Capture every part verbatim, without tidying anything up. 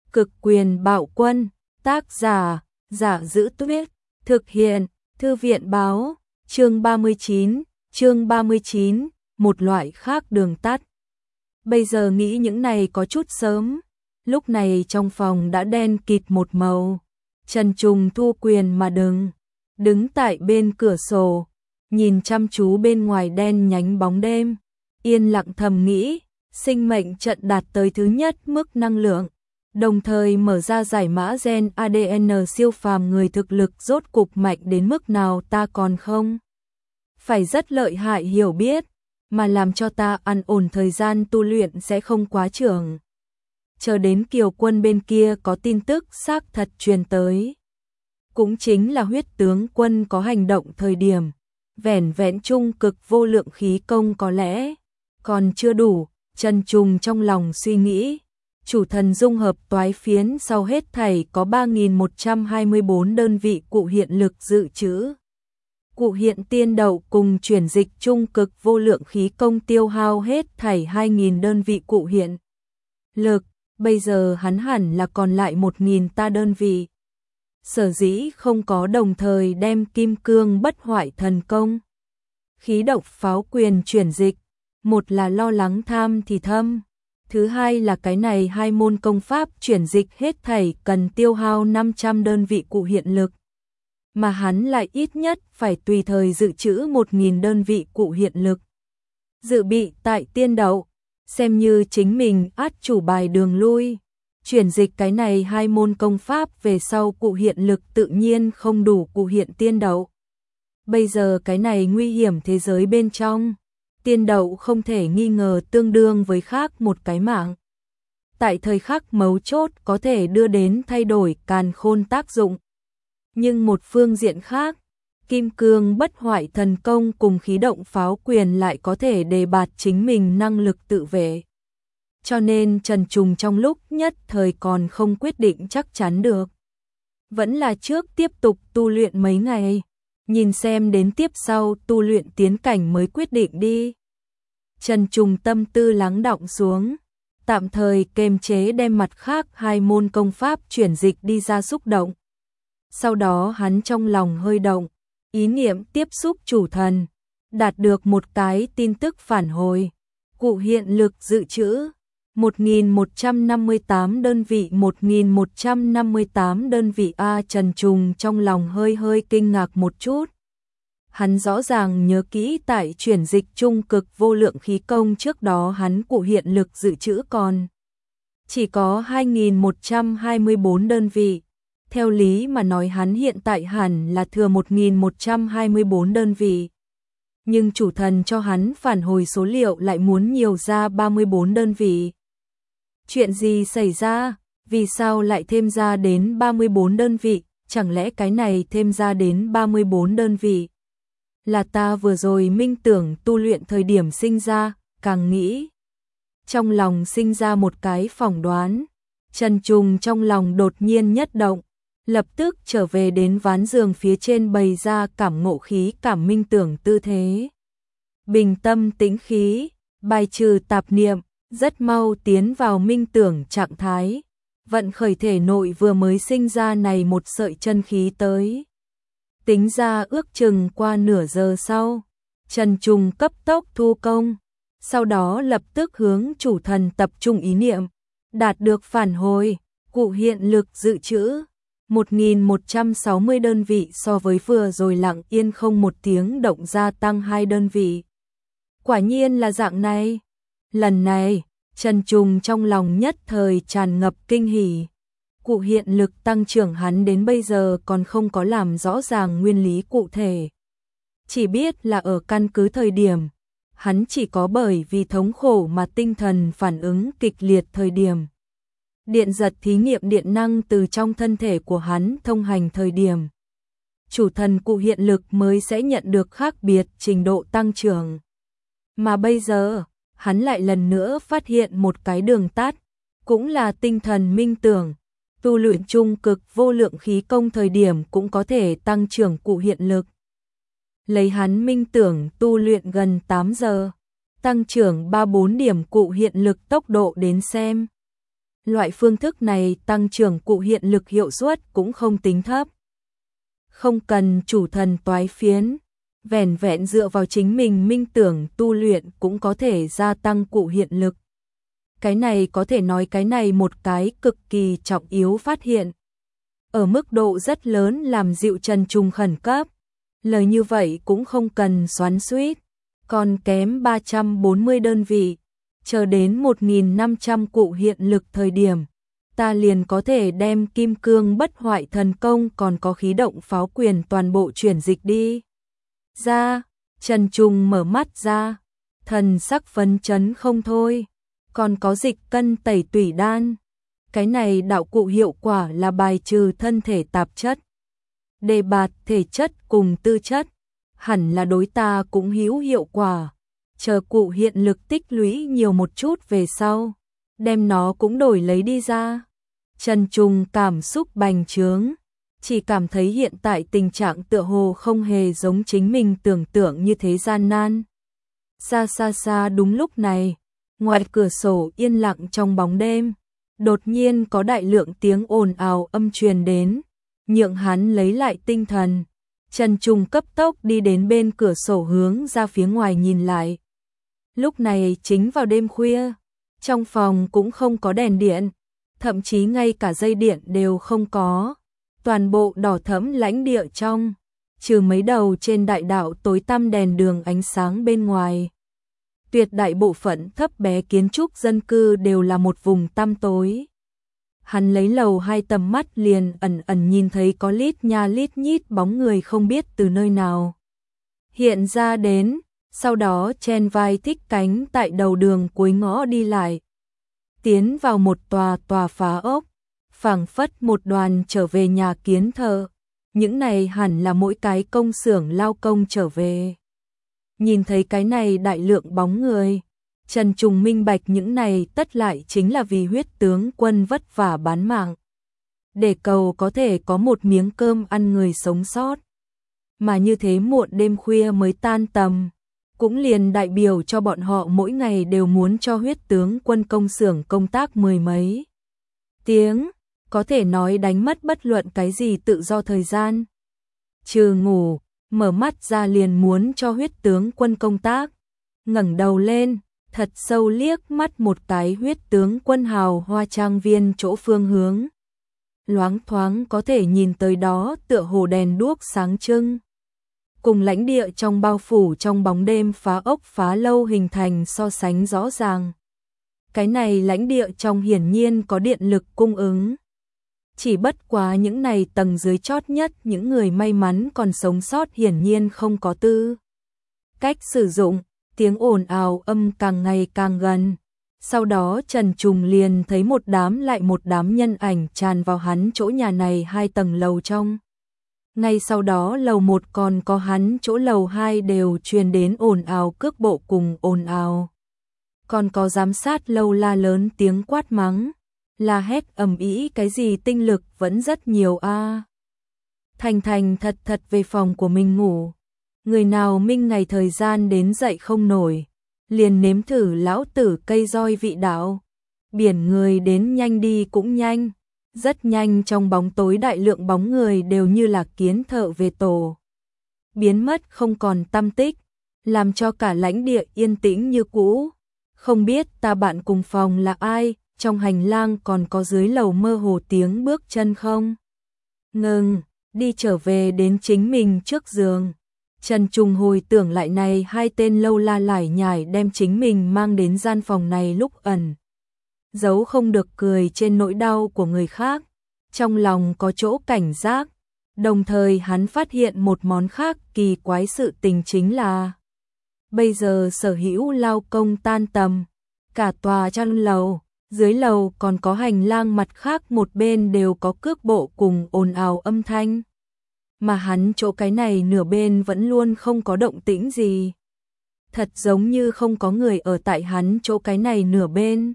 Cực quyền bạo quân, tác giả, Giả Giữ Tuyết, thực hiện, Thư viện báo, chương ba mươi chín, chương ba mươi chín, một loại khác đường tắt. Bây giờ nghĩ những này có chút sớm, lúc này trong phòng đã đen kịt một màu. Trần Trùng thu quyền mà đứng, đứng tại bên cửa sổ, nhìn chăm chú bên ngoài đen nhánh bóng đêm, yên lặng thầm nghĩ, sinh mệnh trận đạt tới thứ nhất mức năng lượng, đồng thời mở ra giải mã gen a đê en siêu phàm, người thực lực rốt cục mạnh đến mức nào ta còn không phải rất lợi hại hiểu biết, mà làm cho ta an ổn thời gian tu luyện sẽ không quá trường. Chờ đến Kiều Quân bên kia có tin tức xác thật truyền tới. Cũng chính là Huyết tướng quân có hành động thời điểm, vẻn vẹn trung cực vô lượng khí công có lẽ còn chưa đủ. Trần Trùng trong lòng suy nghĩ, chủ thần dung hợp toái phiến sau hết thảy có ba nghìn một trăm hai mươi bốn đơn vị cụ hiện lực dự trữ. Cụ hiện tiên đậu cùng chuyển dịch trung cực vô lượng khí công tiêu hao hết thảy hai nghìn đơn vị cụ hiện lực, bây giờ hắn hẳn là còn lại một nghìn ta đơn vị. Sở dĩ không có đồng thời đem kim cương bất hoại thần công, khí độc pháo quyền chuyển dịch, một là lo lắng tham thì thâm, thứ hai là cái này hai môn công pháp chuyển dịch hết thảy cần tiêu hao năm trăm đơn vị cụ hiện lực, mà hắn lại ít nhất phải tùy thời dự trữ một nghìn đơn vị cụ hiện lực. Dự bị tại tiên đậu, xem như chính mình át chủ bài đường lui, chuyển dịch cái này hai môn công pháp về sau cụ hiện lực tự nhiên không đủ cụ hiện tiên đậu. Bây giờ cái này nguy hiểm thế giới bên trong, tiên đậu không thể nghi ngờ tương đương với khác một cái mạng. Tại thời khắc mấu chốt có thể đưa đến thay đổi càn khôn tác dụng. Nhưng một phương diện khác, kim cương bất hoại thần công cùng khí động pháo quyền lại có thể đề bạt chính mình năng lực tự vệ. Cho nên Trần Trùng trong lúc nhất thời còn không quyết định chắc chắn được. Vẫn là trước tiếp tục tu luyện mấy ngày, nhìn xem đến tiếp sau tu luyện tiến cảnh mới quyết định đi. Trần Trùng tâm tư lắng đọng xuống, tạm thời kềm chế đem mặt khác hai môn công pháp chuyển dịch đi ra xúc động. Sau đó hắn trong lòng hơi động, ý niệm tiếp xúc chủ thần, đạt được một cái tin tức phản hồi. Cụ hiện lực dự trữ một nghìn một trăm năm mươi tám đơn vị, một nghìn một trăm năm mươi tám đơn vị a. Trần Trùng trong lòng hơi hơi kinh ngạc một chút. Hắn rõ ràng nhớ kỹ tại chuyển dịch trung cực vô lượng khí công trước đó hắn cụ hiện lực dự trữ còn chỉ có hai nghìn một trăm hai mươi bốn đơn vị. Theo lý mà nói hắn hiện tại hẳn là thừa một nghìn một trăm hai mươi bốn đơn vị. Nhưng chủ thần cho hắn phản hồi số liệu lại muốn nhiều ra ba mươi bốn đơn vị. Chuyện gì xảy ra? Vì sao lại thêm ra đến ba mươi bốn đơn vị? Chẳng lẽ cái này thêm ra đến ba mươi bốn đơn vị là ta vừa rồi minh tưởng tu luyện thời điểm sinh ra? Càng nghĩ, trong lòng sinh ra một cái phỏng đoán. Trần Trùng trong lòng đột nhiên nhất động, lập tức trở về đến ván giường phía trên bày ra cảm ngộ khí cảm minh tưởng tư thế. Bình tâm tĩnh khí, bài trừ tạp niệm, rất mau tiến vào minh tưởng trạng thái, vận khởi thể nội vừa mới sinh ra này một sợi chân khí tới. Tính ra ước chừng qua nửa giờ sau, Trần Trùng cấp tốc thu công, sau đó lập tức hướng chủ thần tập trung ý niệm, đạt được phản hồi, cụ hiện lực dự trữ một nghìn một trăm sáu mươi đơn vị so với vừa rồi lặng yên không một tiếng động gia tăng hai đơn vị. Quả nhiên là dạng này. Lần này, Trần Trùng trong lòng nhất thời tràn ngập kinh hỉ. Cụ hiện lực tăng trưởng hắn đến bây giờ còn không có làm rõ ràng nguyên lý cụ thể. Chỉ biết là ở căn cứ thời điểm, hắn chỉ có bởi vì thống khổ mà tinh thần phản ứng kịch liệt thời điểm. Điện giật thí nghiệm điện năng từ trong thân thể của hắn thông hành thời điểm. Chủ thần cụ hiện lực mới sẽ nhận được khác biệt trình độ tăng trưởng. Mà bây giờ, hắn lại lần nữa phát hiện một cái đường tắt, cũng là tinh thần minh tưởng. Tu luyện trung cực vô lượng khí công thời điểm cũng có thể tăng trưởng cụ hiện lực. Lấy hắn minh tưởng tu luyện gần tám giờ, tăng trưởng ba bốn điểm cụ hiện lực tốc độ đến xem. Loại phương thức này tăng trưởng cụ hiện lực hiệu suất cũng không tính thấp. Không cần chủ thần toái phiến, vẻn vẹn dựa vào chính mình minh tưởng tu luyện cũng có thể gia tăng cụ hiện lực. Cái này có thể nói cái này một cái cực kỳ trọng yếu phát hiện. Ở mức độ rất lớn làm dịu Trần Trùng khẩn cấp. Lời như vậy cũng không cần xoắn xuýt, còn kém ba trăm bốn mươi đơn vị, chờ đến một nghìn năm trăm cụ hiện lực thời điểm, ta liền có thể đem kim cương bất hoại thần công còn có khí động pháo quyền toàn bộ chuyển dịch đi. Ra, Trần Trùng mở mắt ra, thần sắc phấn chấn không thôi, còn có dịch cân tẩy tủy đan. Cái này đạo cụ hiệu quả là bài trừ thân thể tạp chất, đề bạt thể chất cùng tư chất, hẳn là đối ta cũng hữu hiệu quả. Chờ cụ hiện lực tích lũy nhiều một chút về sau, đem nó cũng đổi lấy đi ra. Trần Trùng cảm xúc bành trướng, chỉ cảm thấy hiện tại tình trạng tựa hồ không hề giống chính mình tưởng tượng như thế gian nan. Xa xa xa đúng lúc này, ngoài cửa sổ yên lặng trong bóng đêm, đột nhiên có đại lượng tiếng ồn ào âm truyền đến, nhượng hắn lấy lại tinh thần. Trần Trùng cấp tốc đi đến bên cửa sổ hướng ra phía ngoài nhìn lại. Lúc này chính vào đêm khuya, trong phòng cũng không có đèn điện, thậm chí ngay cả dây điện đều không có. Toàn bộ đỏ thẫm lãnh địa trong, trừ mấy đầu trên đại đạo tối tăm đèn đường ánh sáng bên ngoài. Tuyệt đại bộ phận thấp bé kiến trúc dân cư đều là một vùng tăm tối. Hắn lấy lầu hai tầm mắt liền ẩn ẩn nhìn thấy có lít nha lít nhít bóng người không biết từ nơi nào hiện ra đến, sau đó chen vai thích cánh tại đầu đường cuối ngõ đi lại. Tiến vào một tòa tòa phá ốc, phảng phất một đoàn trở về nhà kiến thợ. Những này hẳn là mỗi cái công xưởng lao công trở về. Nhìn thấy cái này đại lượng bóng người, Trần Trùng minh bạch những này tất lại chính là vì huyết tướng quân vất vả bán mạng, để cầu có thể có một miếng cơm ăn người sống sót. Mà như thế muộn đêm khuya mới tan tầm, cũng liền đại biểu cho bọn họ mỗi ngày đều muốn cho huyết tướng quân công xưởng công tác mười mấy tiếng, có thể nói đánh mất bất luận cái gì tự do thời gian. Trừ ngủ, mở mắt ra liền muốn cho huyết tướng quân công tác, ngẩng đầu lên, thật sâu liếc mắt một cái huyết tướng quân hào hoa trang viên chỗ phương hướng. Loáng thoáng có thể nhìn tới đó tựa hồ đèn đuốc sáng trưng. Cùng lãnh địa trong bao phủ trong bóng đêm phá ốc phá lâu hình thành so sánh rõ ràng. Cái này lãnh địa trong hiển nhiên có điện lực cung ứng. Chỉ bất quá những này tầng dưới chót nhất những người may mắn còn sống sót hiển nhiên không có tư cách sử dụng. Tiếng ồn ào âm càng ngày càng gần. Sau đó Trần Trùng liền thấy một đám lại một đám nhân ảnh tràn vào hắn chỗ nhà này hai tầng lầu trong. Ngay sau đó lầu một còn có hắn chỗ lầu hai đều truyền đến ồn ào cước bộ cùng ồn ào. Còn có giám sát lâu la lớn tiếng quát mắng, la hét ầm ĩ cái gì tinh lực vẫn rất nhiều a. Thành thành thật thật về phòng của mình ngủ. Người nào minh ngày thời gian đến dậy không nổi, liền nếm thử lão tử cây roi vị đạo. Biển người đến nhanh đi cũng nhanh, rất nhanh trong bóng tối đại lượng bóng người đều như là kiến thợ về tổ. Biến mất không còn tăm tích, làm cho cả lãnh địa yên tĩnh như cũ. Không biết ta bạn cùng phòng là ai, trong hành lang còn có dưới lầu mơ hồ tiếng bước chân không? Ngừng, đi trở về đến chính mình trước giường. Trần Trùng hồi tưởng lại này hai tên lâu la lải nhải đem chính mình mang đến gian phòng này lúc ẩn. Giấu không được cười trên nỗi đau của người khác. Trong lòng có chỗ cảnh giác. Đồng thời hắn phát hiện một món khác kỳ quái sự tình chính là bây giờ sở hữu lao công tan tầm. Cả tòa trong lầu, dưới lầu còn có hành lang mặt khác một bên đều có cước bộ cùng ồn ào âm thanh. Mà hắn chỗ cái này nửa bên vẫn luôn không có động tĩnh gì. Thật giống như không có người ở tại hắn chỗ cái này nửa bên.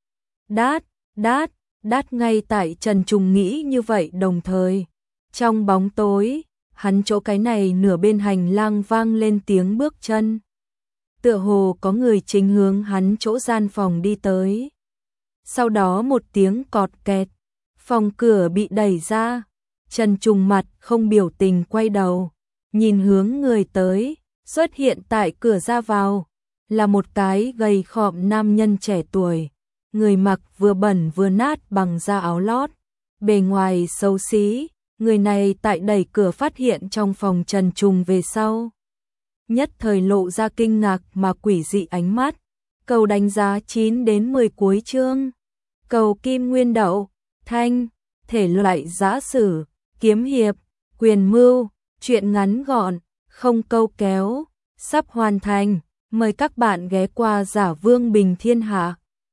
Đát, đát, đát ngay tại Trần Trùng nghĩ như vậy đồng thời. Trong bóng tối, hắn chỗ cái này nửa bên hành lang vang lên tiếng bước chân. Tựa hồ có người chính hướng hắn chỗ gian phòng đi tới. Sau đó một tiếng cọt kẹt, phòng cửa bị đẩy ra. Trần Trùng mặt không biểu tình quay đầu, nhìn hướng người tới, xuất hiện tại cửa ra vào là một cái gầy khọm nam nhân trẻ tuổi, người mặc vừa bẩn vừa nát bằng da áo lót, bề ngoài xấu xí. Người này tại đẩy cửa phát hiện trong phòng Trần Trùng về sau, nhất thời lộ ra kinh ngạc mà quỷ dị ánh mắt. Cầu đánh giá chín đến mười cuối chương. Cầu kim nguyên đậu, thanh, thể loại giã sử, kiếm hiệp, quyền mưu, truyện ngắn gọn, không câu kéo, sắp hoàn thành. Mời các bạn ghé qua Giả Vương Bình Thiên Hạ.